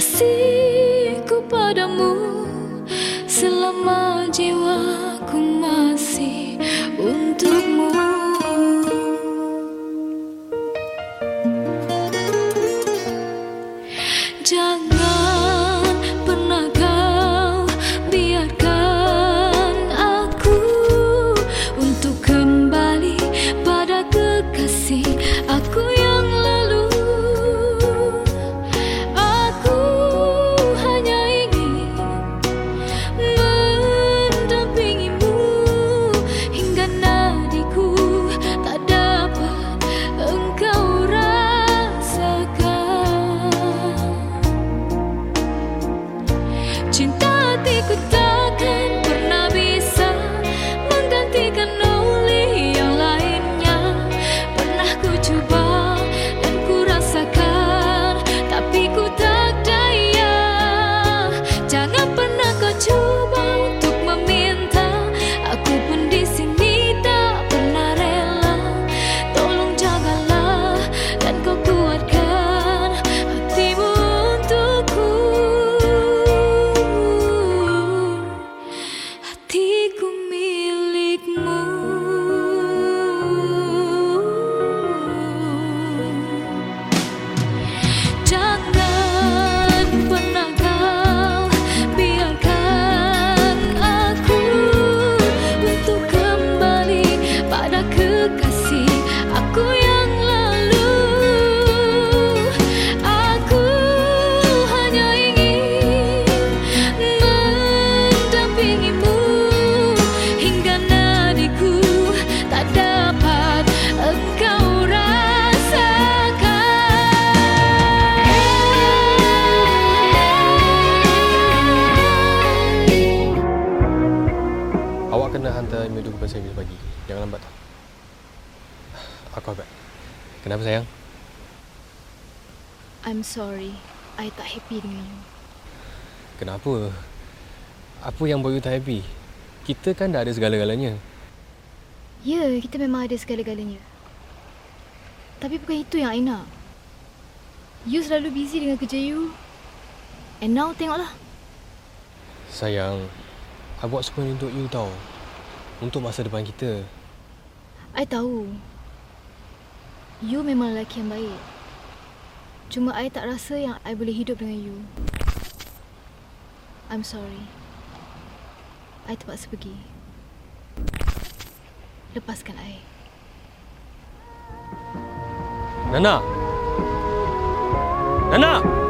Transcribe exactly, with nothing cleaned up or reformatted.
kasihku padamu selama jiwaku masih untukmu. Jangan pernah kau biarkan aku untuk kembali pada kekasih aku yang lalu. Aku hanya ingin mendampingimu hingga nadiku tak dapat engkau rasakan. Cinta hatiku takkan pernah bisa menggantikan oleh yang lainnya. Pernah ku coba dan ku rasakan, tapi ku tak daya. Jangan pernah kau coba untuk meminta, aku pun di sini tak pernah rela. Tolong jagalah dan kau kuatkan hatimu untukku. Hatiku milikmu. Jangan pernah kau biarkan aku untuk kembali pada kekasih aku yang lalu. Aku hanya ingin mendampingimu hingga nadiku tak dapat engkau rasakan. Awak kena hantar email dulu kepada saya besok pagi. Jangan lambat tau. Aku agak. Kenapa sayang? I'm sorry, I tak happy dengan you. Kenapa? Apa yang buat you tak happy? Kita kan dah ada segala-galanya. Ya, kita memang ada segala-galanya. Tapi bukan itu yang I nak. You selalu busy dengan kerja you. And now tengoklah. Sayang, I buat semua ni untuk you tau. Untuk masa depan kita. I tahu you memang lelaki yang baik. Cuma I tak rasa yang I boleh hidup dengan you. I'm sorry, I terpaksa pergi. Lepaskan I. Nana! Nana!